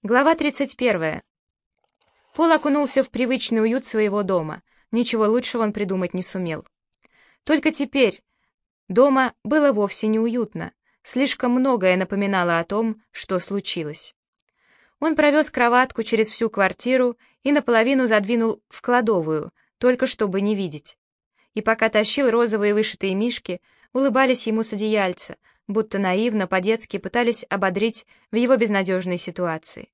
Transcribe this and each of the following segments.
Глава 31. Пол окунулся в привычный уют своего дома. Ничего лучшего он придумать не сумел. Только теперь дома было вовсе не уютно. Слишком многое напоминало о том, что случилось. Он провез кроватку через всю квартиру и наполовину задвинул в кладовую, только чтобы не видеть. И пока тащил розовые вышитые мишки, улыбались ему с одеяльца, будто наивно, по-детски пытались ободрить в его безнадежной ситуации.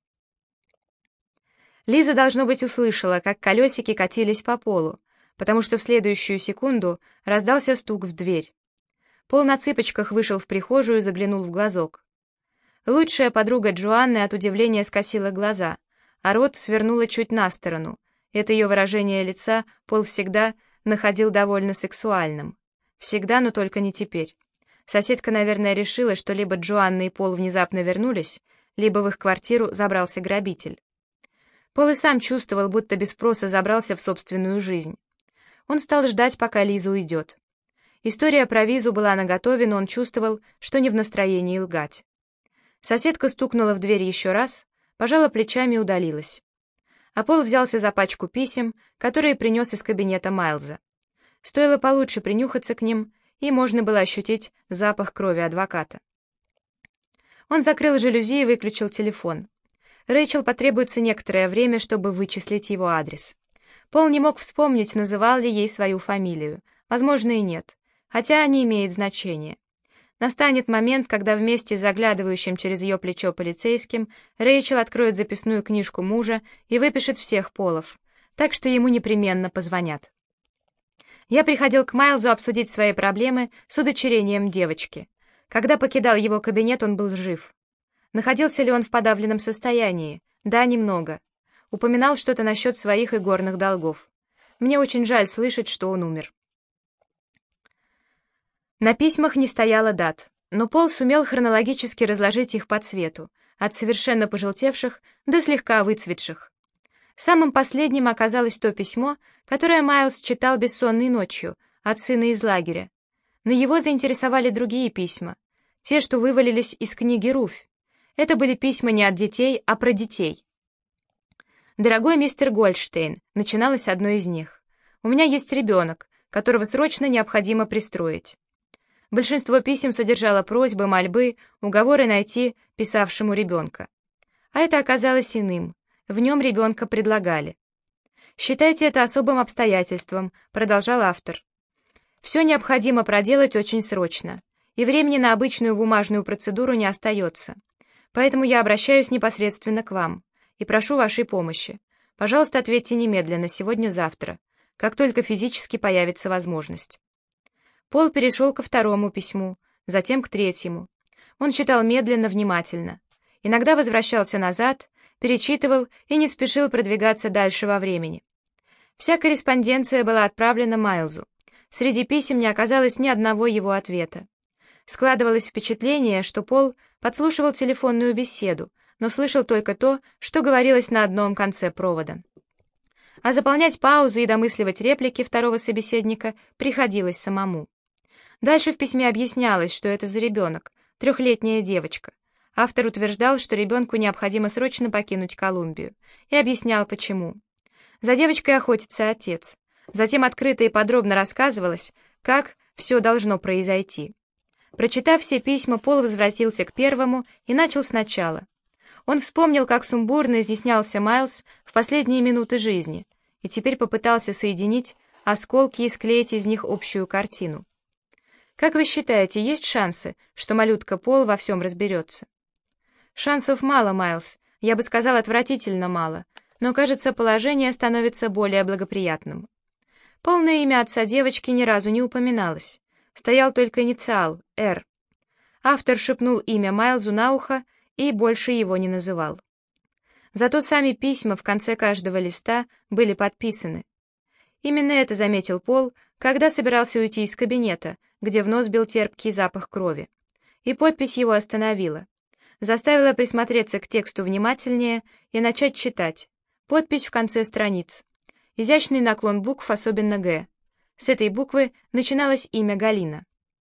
Лиза, должно быть, услышала, как колесики катились по полу, потому что в следующую секунду раздался стук в дверь. Пол на цыпочках вышел в прихожую и заглянул в глазок. Лучшая подруга Джоанны от удивления скосила глаза, а рот свернула чуть на сторону. Это ее выражение лица Пол всегда находил довольно сексуальным. Всегда, но только не теперь. Соседка, наверное, решила, что либо Джоанна и Пол внезапно вернулись, либо в их квартиру забрался грабитель. Пол и сам чувствовал, будто без спроса забрался в собственную жизнь. Он стал ждать, пока Лиза уйдет. История про визу была наготове, но он чувствовал, что не в настроении лгать. Соседка стукнула в дверь еще раз, пожала плечами и удалилась. А Пол взялся за пачку писем, которые принес из кабинета Майлза. Стоило получше принюхаться к ним, и можно было ощутить запах крови адвоката. Он закрыл жалюзи и выключил телефон. Рэйчел потребуется некоторое время, чтобы вычислить его адрес. Пол не мог вспомнить, называл ли ей свою фамилию. Возможно, и нет, хотя не имеет значения. Настанет момент, когда вместе с заглядывающим через ее плечо полицейским Рэйчел откроет записную книжку мужа и выпишет всех Полов, так что ему непременно позвонят. Я приходил к Майлзу обсудить свои проблемы с удочерением девочки. Когда покидал его кабинет, он был жив. Находился ли он в подавленном состоянии? Да, немного. Упоминал что-то насчет своих игорных долгов. Мне очень жаль слышать, что он умер. На письмах не стояло дат, но Пол сумел хронологически разложить их по цвету, от совершенно пожелтевших до слегка выцветших. Самым последним оказалось то письмо, которое Майлз читал бессонной ночью, от сына из лагеря. Но его заинтересовали другие письма, те, что вывалились из книги Руфь. Это были письма не от детей, а про детей. «Дорогой мистер Гольдштейн», начиналось одно из них, «у меня есть ребенок, которого срочно необходимо пристроить». Большинство писем содержало просьбы, мольбы, уговоры найти писавшему ребенка. А это оказалось иным, в нем ребенка предлагали. «Считайте это особым обстоятельством», продолжал автор. «Все необходимо проделать очень срочно, и времени на обычную бумажную процедуру не остается. Поэтому я обращаюсь непосредственно к вам и прошу вашей помощи. Пожалуйста, ответьте немедленно, сегодня-завтра, как только физически появится возможность». Пол перешел ко второму письму, затем к третьему. Он читал медленно, внимательно. Иногда возвращался назад, перечитывал и не спешил продвигаться дальше во времени. Вся корреспонденция была отправлена Майлзу. Среди писем не оказалось ни одного его ответа. Складывалось впечатление, что Пол подслушивал телефонную беседу, но слышал только то, что говорилось на одном конце провода. А заполнять паузы и домысливать реплики второго собеседника приходилось самому. Дальше в письме объяснялось, что это за ребенок, 3-летняя девочка. Автор утверждал, что ребенку необходимо срочно покинуть Колумбию, и объяснял, почему. За девочкой охотится отец. Затем открыто и подробно рассказывалось, как все должно произойти. Прочитав все письма, Пол возвратился к первому и начал сначала. Он вспомнил, как сумбурно изъяснялся Майлз в последние минуты жизни, и теперь попытался соединить осколки и склеить из них общую картину. Как вы считаете, есть шансы, что малютка Пол во всем разберется? Шансов мало, Майлз, я бы сказал, отвратительно мало, но, кажется, положение становится более благоприятным. Полное имя отца девочки ни разу не упоминалось. Стоял только инициал — «Р». Автор шепнул имя Майлзу на ухо и больше его не называл. Зато сами письма в конце каждого листа были подписаны. Именно это заметил Пол, когда собирался уйти из кабинета, где в нос бил терпкий запах крови. И подпись его остановила. Заставила присмотреться к тексту внимательнее и начать читать. Подпись в конце страниц. Изящный наклон букв, особенно «Г». С этой буквы начиналось имя Галина.